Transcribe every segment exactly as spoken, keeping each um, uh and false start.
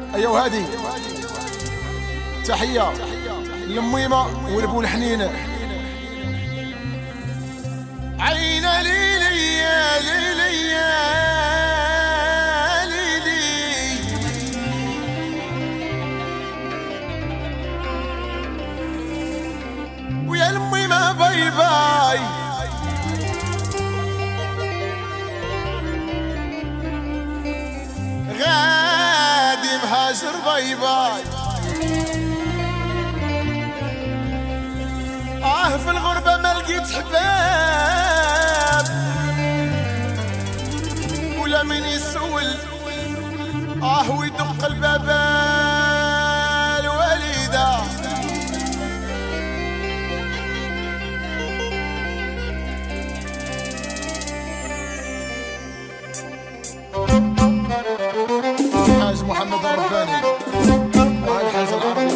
ايوا هادي تحيه للميمه والبو الحنين. عين ليلي يا ليلي يا ليلي ويا الميمه باي باي غادي مهاجر باي باي. آه في الغربة ما لقيت حباب ولا من يسول آه ويدق الباب الوليدة. الحاج محمد الرباني والحاج العربي.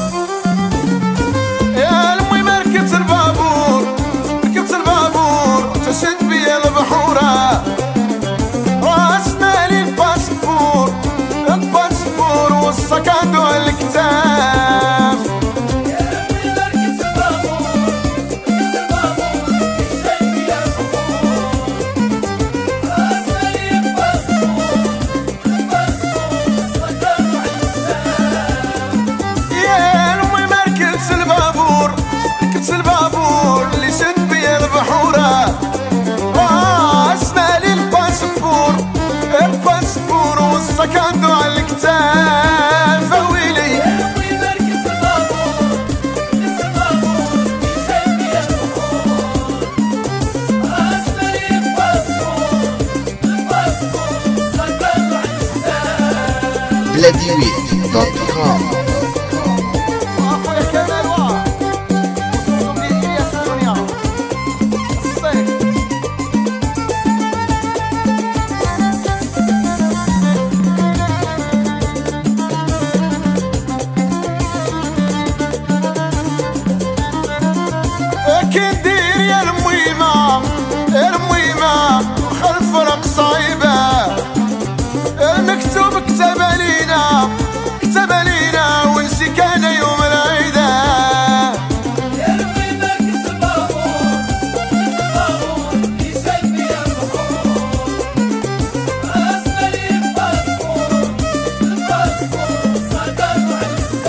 يا الميمة ركبت البابور ركبت البابور تشد بيا البحورة راس مالي الباسبور الباسبور والسكادو على الكتاف. يا الميمة ركبت البابور ركبت البابور تشد بيا البحورة راس مالي الباسبور الباسبور والسكادو على الكتاف. يا الميمة ركبت البابور ركبت البابور اللي شد بيا البحورة راس مالي الباسبور الباسبور والسكادو على الكتاف. ويلي يا الميمة ركبت البابور ركبت البابور تشد بيا البحورة راس مالي الباسبور الباسبور والسكادو على الكتاف. بلاديويت دوت كوم. اخويا كمال واه وصوتو ديال الياس الدنيا الصيف. كي ندير يا الميمة الميمة خلف فرق صعيبة المكتوب كتب علينا كتب علينا ونسي كان يوم العيدة. يا الميمة ركبت البابور ركبت البابور تشد بيا البحورة راس مالي الباسبور الباسبور والسكادو على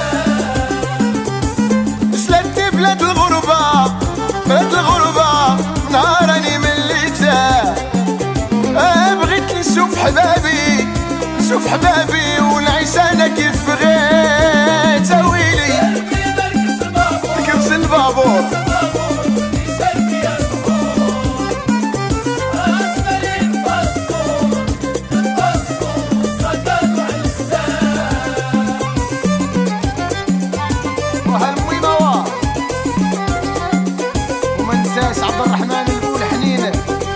الكتاف. سلتني بلاد الغربة بلاد الغربة نهار راني مليتها. آه بغيت نشوف حبابي نشوف حبابي ونعيش انا كيف بغيت. ويلي يا الميمة ركبت البابور ركبت البابور البابور تشد بيا البحورة راس مالي الباسبور الباسبور والسكادو على الكتاف. وهالميمة واه وما ننساش عبد الرحمن البو الحنين.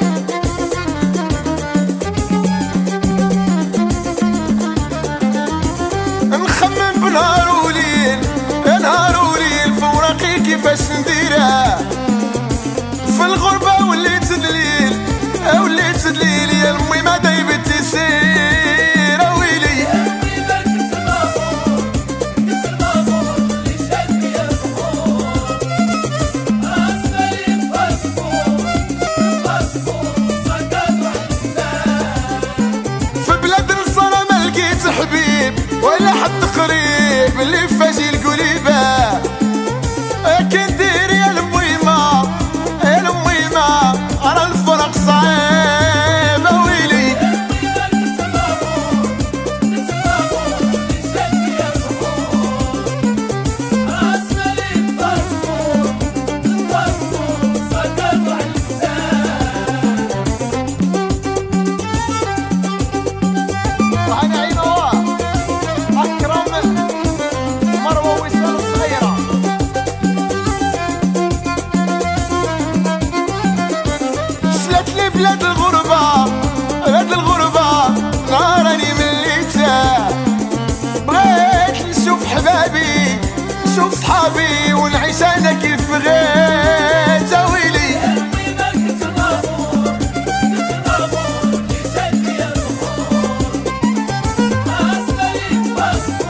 نخمم بنهار وليل نهار وليل فوراقي كيفاش نديرها في الغربة وليت دليل وليت دليل يا الميمة دايبت يسير. ويلي يا الميمة ركبت البابور ركبت البابور تشد بيا البحورة راس مالي الباسبور الباسبور والسكادو على الكتاف. في بلاد الصلاة ما لقيت حبيب ولا حد قريب اللي فاجي القليبة. كي ندير يا الميمة يا الميمة أرى الفرق صعيب. ويلي يا الميمة ركبت البابور ركبت البابور تشد بيا البحورة راس مالي الباسبور الباسبور والسكادو على الكتاف. وأنا عينه واه أكرم مروة وسام الصغيرة. سلت لي بلاد الغربة بلاد الغربة نهار راني مليتها. بغيت نشوف حبابي نشوف صحابي ونعيش انا كيف بغيت. ويلي يا الميمة ركبت البابور ركبت البابور تشد بيا البحورة راس مالي الباسبور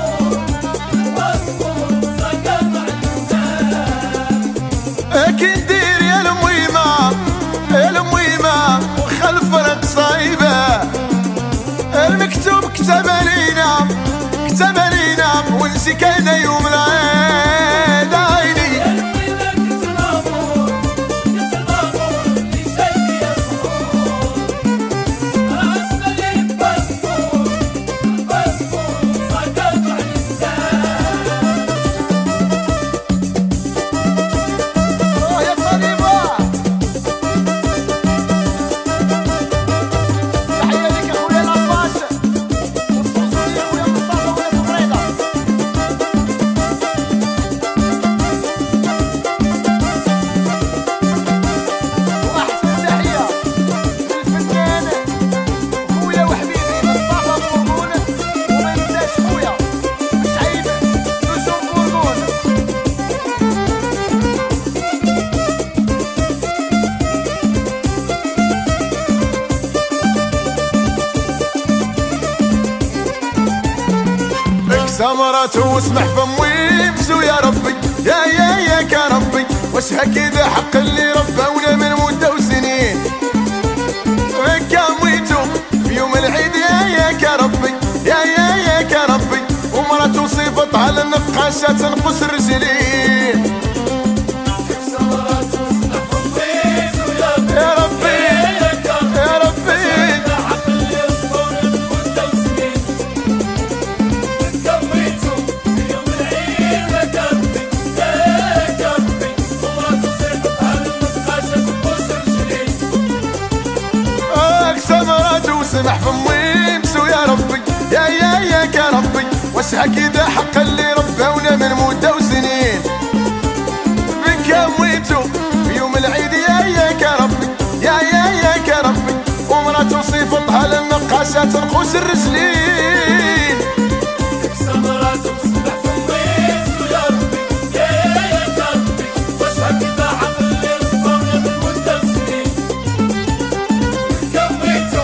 سمرات واسمح فمي بسو يا ربي يا يا يا يا ربي واش هكذا حق اللي ربونا من مدة وسنين كامويتو في يوم العيد يا يا يا ربي يا يا يا يا ربي ومراتو صيفطها للنقاشة تنقص الرجلين يا ربي يا ربي سمح فمي بسو يا ربي يا يا يا يا ربي واش هكذا حق اللي ربونا من مدة وسنين بكامويتو في يوم العيد يا يا يا ربي يا يا يا يا ربي ومراتو صيفطها للنقاشة تنقوش الرجلين سمراتو سمح فمي بسو يا ربي يا يا يا يا ربي واش هكذا حق اللي ربونا من مدة وسنين بكامويتو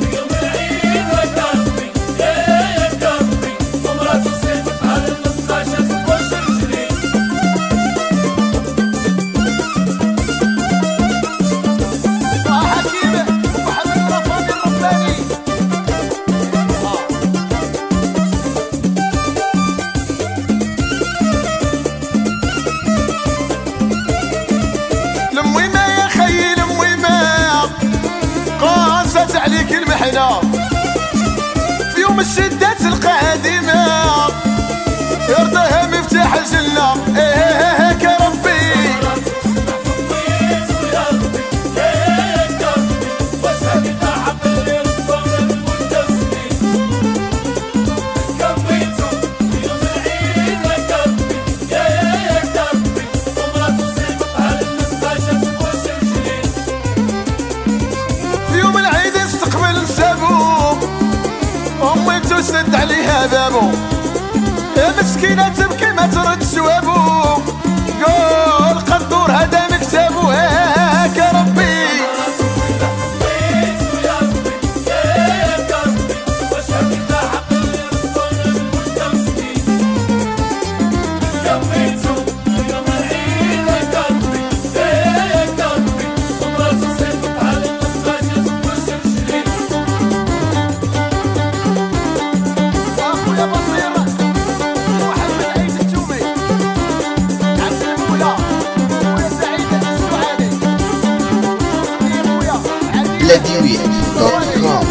عليك المحنة في يوم الشدة تلقى دماء يرضاها مفتاح الجنة ايه هيك يا ربي سد عليها بابو يا مسكينة تبكي ما ترد جوابو قول قدور هذا مكتبو هاك يا ربي لديوية دوت كوم.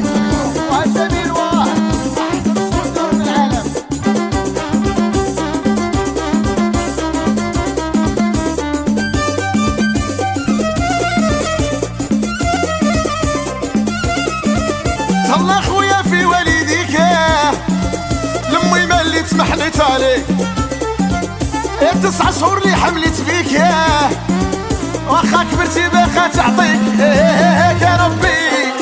تهلا خويا في والديك لمي ما اللي تمحلت عليك تسع شهور اللي حملت بيك ياه واخا كبرتي باقا تعطيك هيك يا ربي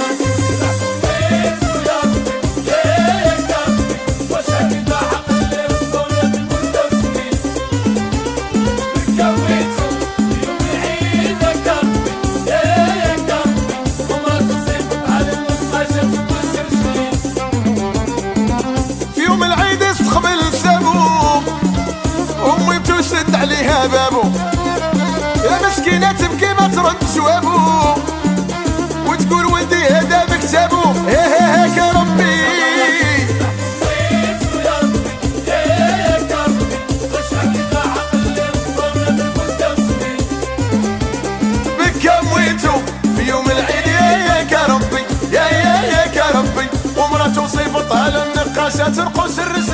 في يوم العيد استقبل سابو امي بتوسد عليها بابو يا مسكينة تبكي ما ترد جوابو وتقول ولدي هذا مكتبو هيك يا ربي بكامويتو في يوم العيد يا يا ربي يا يا يا ربي ومراتو صيفطها للنقاشة تنقص الرزق